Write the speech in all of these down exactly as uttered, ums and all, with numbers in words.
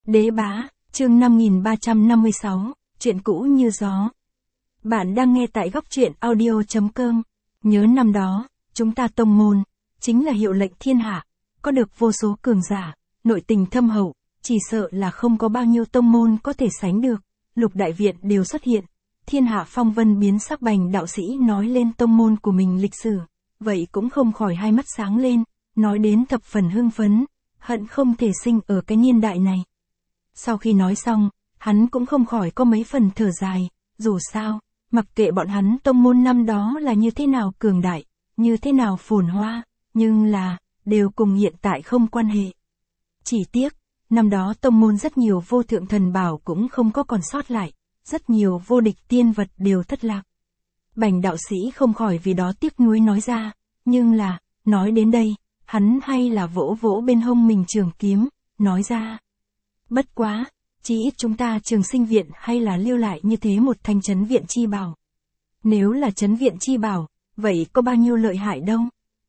Đế Bá, chương năm nghìn ba trăm năm mươi sáu, chuyện cũ như gió. Bạn đang nghe tại góc truyện audio chấm com. Nhớ năm đó, chúng ta tông môn, chính là hiệu lệnh thiên hạ, có được vô số cường giả, nội tình thâm hậu, chỉ sợ là không có bao nhiêu tông môn có thể sánh được. Lục đại viện đều xuất hiện, thiên hạ phong vân biến sắc. Bành đạo sĩ nói lên tông môn của mình lịch sử, vậy cũng không khỏi hai mắt sáng lên, nói đến thập phần hưng phấn, hận không thể sinh ở cái niên đại này. Sau khi nói xong, hắn cũng không khỏi có mấy phần thở dài, dù sao, mặc kệ bọn hắn tông môn năm đó là như thế nào cường đại, như thế nào phồn hoa, nhưng là, đều cùng hiện tại không quan hệ. Chỉ tiếc, năm đó tông môn rất nhiều vô thượng thần bảo cũng không có còn sót lại, rất nhiều vô địch tiên vật đều thất lạc. Bành đạo sĩ không khỏi vì đó tiếc nuối nói ra, nhưng là, nói đến đây, hắn hay là vỗ vỗ bên hông mình trường kiếm, nói ra. Bất quá, chỉ ít chúng ta Trường Sinh Viện hay là lưu lại như thế một thanh trấn viện chi bảo. Nếu là trấn viện chi bảo, vậy có bao nhiêu lợi hại đâu?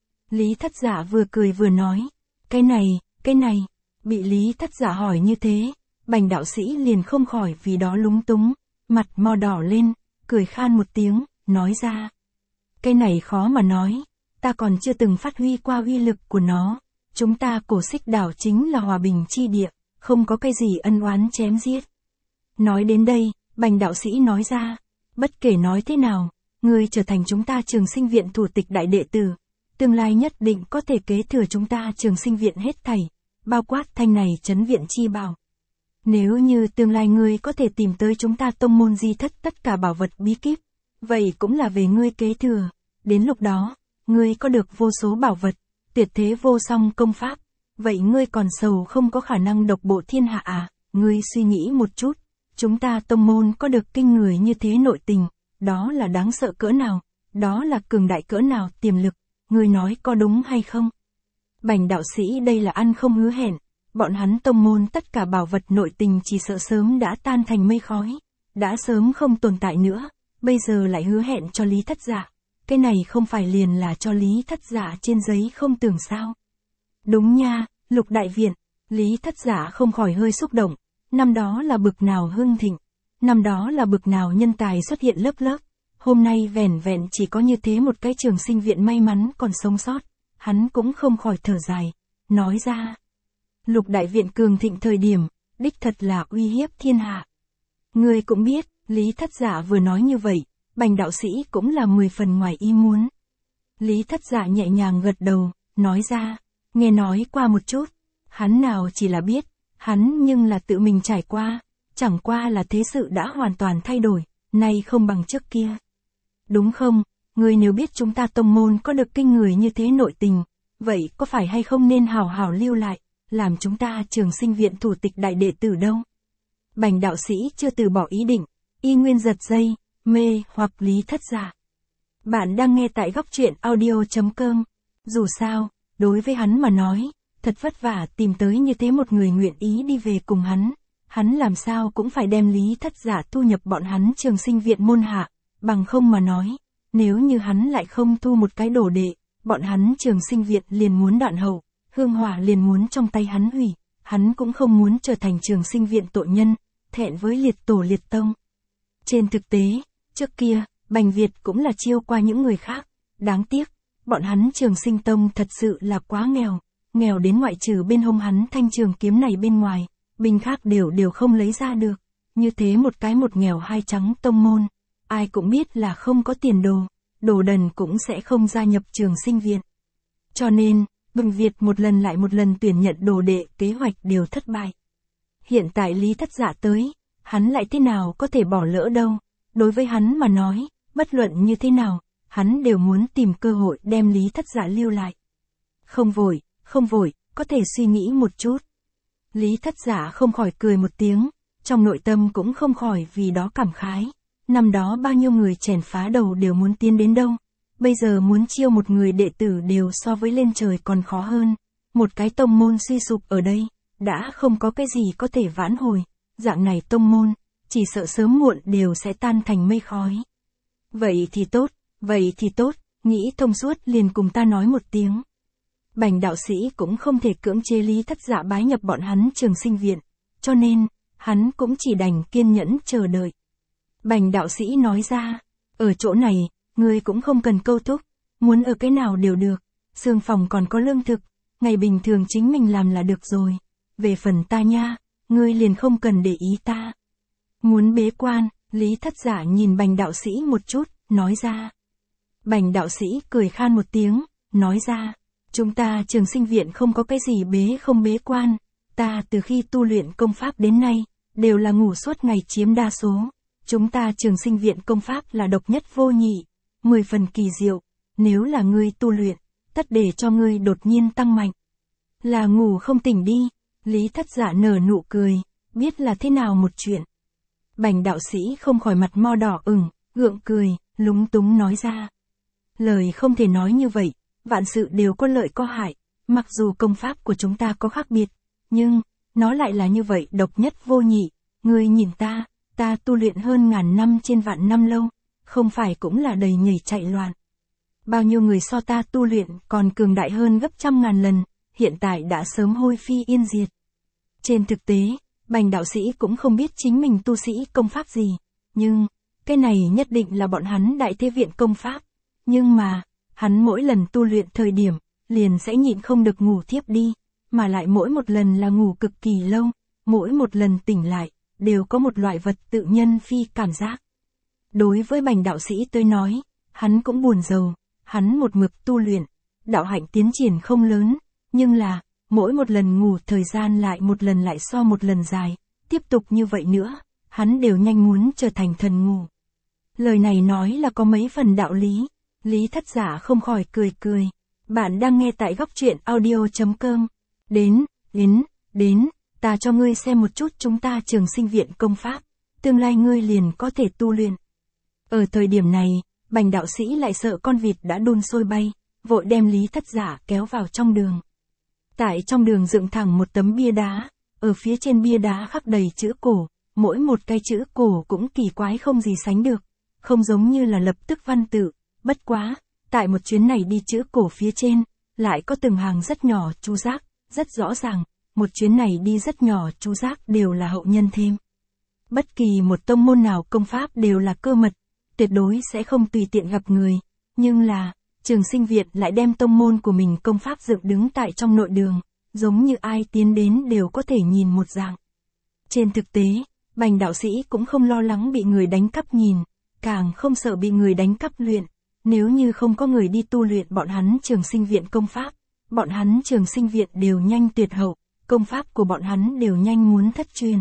Lý Thất Giả vừa cười vừa nói, cái này, cái này, bị Lý Thất Giả hỏi như thế, Bành đạo sĩ liền không khỏi vì đó lúng túng, mặt mò đỏ lên, cười khan một tiếng, nói ra. Cái này khó mà nói, ta còn chưa từng phát huy qua uy lực của nó, chúng ta Cổ Xích đảo chính là hòa bình chi địa, không có cái gì ân oán chém giết. Nói đến đây, Bành đạo sĩ nói ra, bất kể nói thế nào, ngươi trở thành chúng ta Trường Sinh Viện thủ tịch đại đệ tử, tương lai nhất định có thể kế thừa chúng ta Trường Sinh Viện hết thảy, bao quát thanh này trấn viện chi bảo. Nếu như tương lai ngươi có thể tìm tới chúng ta tông môn di thất tất cả bảo vật bí kíp, vậy cũng là về ngươi kế thừa, đến lúc đó, ngươi có được vô số bảo vật, tuyệt thế vô song công pháp, vậy ngươi còn sầu không có khả năng độc bộ thiên hạ à? Ngươi suy nghĩ một chút, chúng ta tông môn có được kinh người như thế nội tình, đó là đáng sợ cỡ nào, đó là cường đại cỡ nào tiềm lực, ngươi nói có đúng hay không? Bành đạo sĩ đây là ăn không hứa hẹn, bọn hắn tông môn tất cả bảo vật nội tình chỉ sợ sớm đã tan thành mây khói, đã sớm không tồn tại nữa, bây giờ lại hứa hẹn cho Lý Thất Giả, cái này không phải liền là cho Lý Thất Giả trên giấy không tưởng sao? Đúng nha, Lục đại viện, Lý Thất Giả không khỏi hơi xúc động, năm đó là bực nào hưng thịnh, năm đó là bực nào nhân tài xuất hiện lớp lớp, hôm nay vẻn vẹn chỉ có như thế một cái Trường Sinh Viện may mắn còn sống sót, hắn cũng không khỏi thở dài, nói ra. Lục đại viện cường thịnh thời điểm, đích thật là uy hiếp thiên hạ. Ngươi cũng biết, Lý Thất Giả vừa nói như vậy, Bành đạo sĩ cũng là mười phần ngoài ý muốn. Lý Thất Giả nhẹ nhàng gật đầu, nói ra. Nghe nói qua một chút, hắn nào chỉ là biết, hắn nhưng là tự mình trải qua, chẳng qua là thế sự đã hoàn toàn thay đổi, nay không bằng trước kia. Đúng không, ngươi nếu biết chúng ta tông môn có được kinh người như thế nội tình, vậy có phải hay không nên hào hào lưu lại, làm chúng ta Trường Sinh Viện thủ tịch đại đệ tử đâu? Bành đạo sĩ chưa từ bỏ ý định, y nguyên giật dây, mê hoặc Lý Thất Giả. Bạn đang nghe tại góc truyện audio chấm com, dù sao, đối với hắn mà nói, thật vất vả tìm tới như thế một người nguyện ý đi về cùng hắn, hắn làm sao cũng phải đem Lý Thất Giả thu nhập bọn hắn Trường Sinh Viện môn hạ, bằng không mà nói, nếu như hắn lại không thu một cái đồ đệ, bọn hắn Trường Sinh Viện liền muốn đoạn hậu, hương hỏa liền muốn trong tay hắn hủy, hắn cũng không muốn trở thành Trường Sinh Viện tội nhân, thẹn với liệt tổ liệt tông. Trên thực tế, trước kia, Bành Việt cũng là chiêu qua những người khác, đáng tiếc. Bọn hắn Trường Sinh Tông thật sự là quá nghèo, nghèo đến ngoại trừ bên hông hắn thanh trường kiếm này bên ngoài, binh khác đều đều không lấy ra được. Như thế một cái một nghèo hai trắng tông môn, ai cũng biết là không có tiền đồ, đồ đần cũng sẽ không gia nhập Trường Sinh Viện. Cho nên, Bành Việt một lần lại một lần tuyển nhận đồ đệ, kế hoạch đều thất bại. Hiện tại Lý Thất Giả tới, hắn lại thế nào có thể bỏ lỡ đâu, đối với hắn mà nói, bất luận như thế nào, hắn đều muốn tìm cơ hội đem Lý Thất Giả lưu lại. Không vội, không vội, có thể suy nghĩ một chút. Lý Thất Giả không khỏi cười một tiếng, trong nội tâm cũng không khỏi vì đó cảm khái. Năm đó bao nhiêu người chèn phá đầu đều muốn tiến đến đâu, bây giờ muốn chiêu một người đệ tử đều so với lên trời còn khó hơn. Một cái tông môn suy sụp ở đây, đã không có cái gì có thể vãn hồi, dạng này tông môn, chỉ sợ sớm muộn đều sẽ tan thành mây khói. Vậy thì tốt. Vậy thì tốt, nghĩ thông suốt liền cùng ta nói một tiếng. Bành đạo sĩ cũng không thể cưỡng chế Lý Thất Giả bái nhập bọn hắn Trường Sinh Viện, cho nên, hắn cũng chỉ đành kiên nhẫn chờ đợi. Bành đạo sĩ nói ra, ở chỗ này, ngươi cũng không cần câu thúc, muốn ở cái nào đều được, xương phòng còn có lương thực, ngày bình thường chính mình làm là được rồi, về phần ta nha, ngươi liền không cần để ý ta. Muốn bế quan, Lý Thất Giả nhìn Bành đạo sĩ một chút, nói ra. Bành đạo sĩ cười khan một tiếng, nói ra, chúng ta Trường Sinh Viện không có cái gì bế không bế quan, ta từ khi tu luyện công pháp đến nay, đều là ngủ suốt ngày chiếm đa số, chúng ta Trường Sinh Viện công pháp là độc nhất vô nhị, mười phần kỳ diệu, nếu là ngươi tu luyện, tất để cho ngươi đột nhiên tăng mạnh. Là ngủ không tỉnh đi, Lý Thất Giả nở nụ cười, biết là thế nào một chuyện. Bành đạo sĩ không khỏi mặt mo đỏ ửng, gượng cười, lúng túng nói ra. Lời không thể nói như vậy, vạn sự đều có lợi có hại, mặc dù công pháp của chúng ta có khác biệt, nhưng, nó lại là như vậy độc nhất vô nhị, ngươi nhìn ta, ta tu luyện hơn ngàn năm trên vạn năm lâu, không phải cũng là đầy nhảy chạy loạn. Bao nhiêu người so ta tu luyện còn cường đại hơn gấp trăm ngàn lần, hiện tại đã sớm hôi phi yên diệt. Trên thực tế, Bành đạo sĩ cũng không biết chính mình tu sĩ công pháp gì, nhưng, cái này nhất định là bọn hắn Đại Thế Viện công pháp, nhưng mà, hắn mỗi lần tu luyện thời điểm, liền sẽ nhịn không được ngủ thiếp đi, mà lại mỗi một lần là ngủ cực kỳ lâu, mỗi một lần tỉnh lại, đều có một loại vật tự nhân phi cảm giác. Đối với Bành đạo sĩ tôi nói, hắn cũng buồn rầu, hắn một mực tu luyện, đạo hạnh tiến triển không lớn, nhưng là, mỗi một lần ngủ thời gian lại một lần lại so một lần dài, tiếp tục như vậy nữa, hắn đều nhanh muốn trở thành thần ngủ. Lời này nói là có mấy phần đạo lý, Lý Thất Giả không khỏi cười cười. Bạn đang nghe tại góc truyện audio chấm com. Đến, đến, đến, ta cho ngươi xem một chút chúng ta Trường Sinh Viện công pháp, tương lai ngươi liền có thể tu luyện. Ở thời điểm này, Bành đạo sĩ lại sợ con vịt đã đun sôi bay, vội đem Lý Thất Giả kéo vào trong đường. Tại trong đường dựng thẳng một tấm bia đá, ở phía trên bia đá khắc đầy chữ cổ, mỗi một cái chữ cổ cũng kỳ quái không gì sánh được, không giống như là lập tức văn tự, bất quá, tại một chuyến này đi chữ cổ phía trên, lại có từng hàng rất nhỏ chú giác, rất rõ ràng, một chuyến này đi rất nhỏ chú giác đều là hậu nhân thêm. Bất kỳ một tông môn nào công pháp đều là cơ mật, tuyệt đối sẽ không tùy tiện gặp người, nhưng là, Trường Sinh Viện lại đem tông môn của mình công pháp dựng đứng tại trong nội đường, giống như ai tiến đến đều có thể nhìn một dạng. Trên thực tế, Bành đạo sĩ cũng không lo lắng bị người đánh cắp nhìn, càng không sợ bị người đánh cắp luyện, nếu như không có người đi tu luyện bọn hắn Trường Sinh Viện công pháp, bọn hắn Trường Sinh Viện đều nhanh tuyệt hậu, công pháp của bọn hắn đều nhanh muốn thất truyền.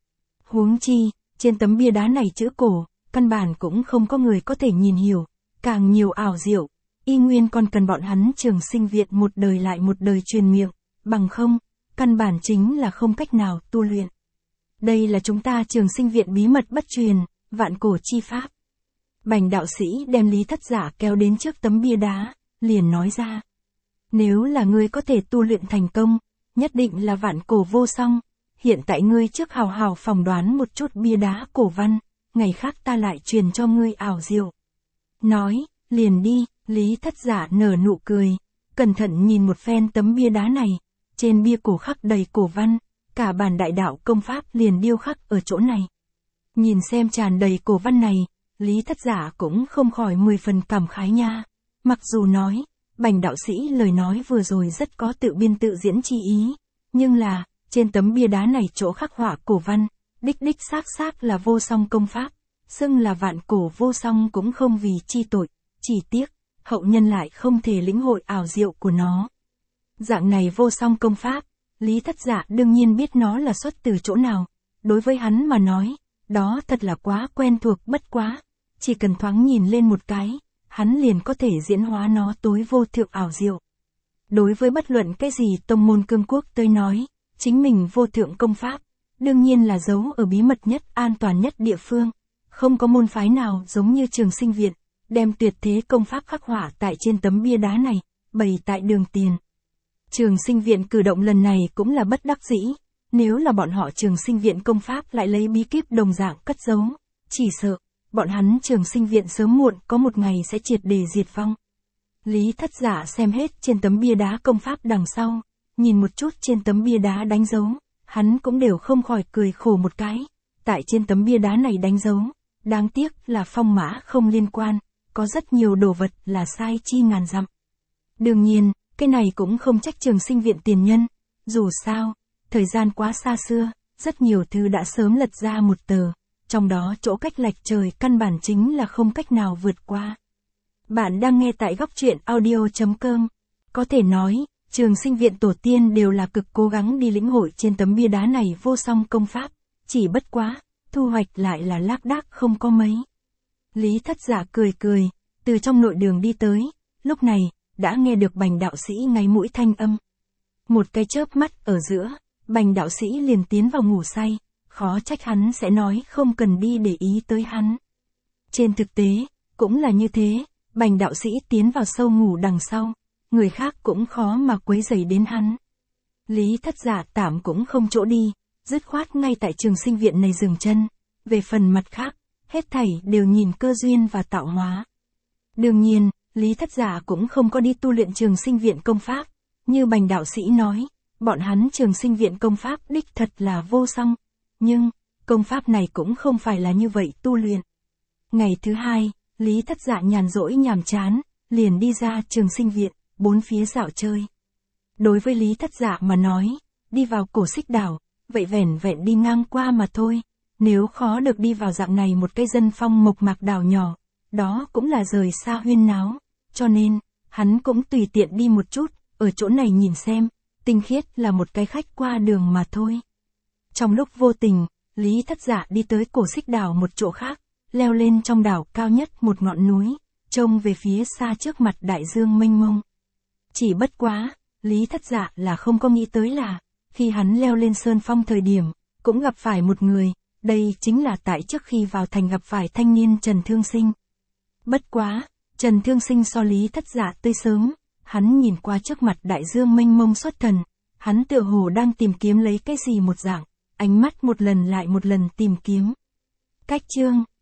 Huống chi, trên tấm bia đá này chữ cổ, căn bản cũng không có người có thể nhìn hiểu, càng nhiều ảo diệu, y nguyên còn cần bọn hắn Trường Sinh Viện một đời lại một đời truyền miệng, bằng không, căn bản chính là không cách nào tu luyện. Đây là chúng ta Trường Sinh Viện bí mật bất truyền, vạn cổ chi pháp. Bành đạo sĩ đem Lý Thất Giả kéo đến trước tấm bia đá, liền nói ra. Nếu là ngươi có thể tu luyện thành công, nhất định là vạn cổ vô song, hiện tại ngươi trước hào hào phỏng đoán một chút bia đá cổ văn, ngày khác ta lại truyền cho ngươi ảo diệu. Nói, liền đi, Lý Thất Giả nở nụ cười, cẩn thận nhìn một phen tấm bia đá này, trên bia cổ khắc đầy cổ văn, cả bản đại đạo công pháp liền điêu khắc ở chỗ này. Nhìn xem tràn đầy cổ văn này, Lý Thất Giả cũng không khỏi mười phần cảm khái nha. Mặc dù nói, Bành đạo sĩ lời nói vừa rồi rất có tự biên tự diễn chi ý, nhưng là, trên tấm bia đá này chỗ khắc họa cổ văn, đích đích xác xác là vô song công pháp, xưng là vạn cổ vô song cũng không vì chi tội, chỉ tiếc, hậu nhân lại không thể lĩnh hội ảo diệu của nó. Dạng này vô song công pháp, Lý Thất Giả đương nhiên biết nó là xuất từ chỗ nào, đối với hắn mà nói, đó thật là quá quen thuộc bất quá, chỉ cần thoáng nhìn lên một cái, hắn liền có thể diễn hóa nó tối vô thượng ảo diệu. Đối với bất luận cái gì tông môn cương quốc tới nói, chính mình vô thượng công pháp, đương nhiên là giấu ở bí mật nhất an toàn nhất địa phương, không có môn phái nào giống như Trường Sinh Viện, đem tuyệt thế công pháp khắc họa tại trên tấm bia đá này, bày tại đường tiền. Trường Sinh Viện cử động lần này cũng là bất đắc dĩ, nếu là bọn họ Trường Sinh Viện công pháp lại lấy bí kíp đồng dạng cất giấu, chỉ sợ, bọn hắn Trường Sinh Viện sớm muộn có một ngày sẽ triệt để diệt vong. Lý Thất Giả xem hết trên tấm bia đá công pháp đằng sau, nhìn một chút trên tấm bia đá đánh dấu, hắn cũng đều không khỏi cười khổ một cái. Tại trên tấm bia đá này đánh dấu, đáng tiếc là phong mã không liên quan, có rất nhiều đồ vật là sai chi ngàn dặm. Đương nhiên, cái này cũng không trách Trường Sinh Viện tiền nhân, dù sao, thời gian quá xa xưa, rất nhiều thứ đã sớm lật ra một tờ, trong đó chỗ cách lệch trời căn bản chính là không cách nào vượt qua. Bạn đang nghe tại góc truyện audio chấm com. Có thể nói, Trường Sinh Viện tổ tiên đều là cực cố gắng đi lĩnh hội trên tấm bia đá này vô song công pháp, chỉ bất quá, thu hoạch lại là lác đác không có mấy. Lý Thất Dạ cười cười, từ trong nội đường đi tới, lúc này, đã nghe được Bành đạo sĩ ngáy mũi thanh âm. Một cái chớp mắt ở giữa, Bành đạo sĩ liền tiến vào ngủ say, khó trách hắn sẽ nói không cần đi để ý tới hắn. Trên thực tế, cũng là như thế, Bành đạo sĩ tiến vào sâu ngủ đằng sau, người khác cũng khó mà quấy rầy đến hắn. Lý Thất Dạ tạm cũng không chỗ đi, dứt khoát ngay tại Trường Sinh Viện này dừng chân, về phần mặt khác, hết thảy đều nhìn cơ duyên và tạo hóa. Đương nhiên, Lý Thất Dạ cũng không có đi tu luyện Trường Sinh Viện công pháp, như Bành đạo sĩ nói, bọn hắn Trường Sinh Viện công pháp đích thật là vô song, nhưng, công pháp này cũng không phải là như vậy tu luyện. Ngày thứ hai, Lý Thất Dạ nhàn rỗi nhàm chán, liền đi ra Trường Sinh Viện, bốn phía dạo chơi. Đối với Lý Thất Dạ mà nói, đi vào Cổ Xích đảo, vậy vẻn vẹn đi ngang qua mà thôi, nếu khó được đi vào dạng này một cái dân phong mộc mạc đảo nhỏ, đó cũng là rời xa huyên náo, cho nên, hắn cũng tùy tiện đi một chút, ở chỗ này nhìn xem, tinh khiết là một cái khách qua đường mà thôi. Trong lúc vô tình, Lý Thất Dạ đi tới Cổ Xích đảo một chỗ khác, leo lên trong đảo cao nhất một ngọn núi, trông về phía xa trước mặt đại dương mênh mông. Chỉ bất quá, Lý Thất Dạ là không có nghĩ tới là, khi hắn leo lên sơn phong thời điểm, cũng gặp phải một người, đây chính là tại trước khi vào thành gặp phải thanh niên Trần Thương Sinh. Bất quá, Trần Thương Sinh so Lý Thất Dạ tươi sớm, hắn nhìn qua trước mặt đại dương mênh mông xuất thần, hắn tựa hồ đang tìm kiếm lấy cái gì một dạng, ánh mắt một lần lại một lần tìm kiếm. Cách chương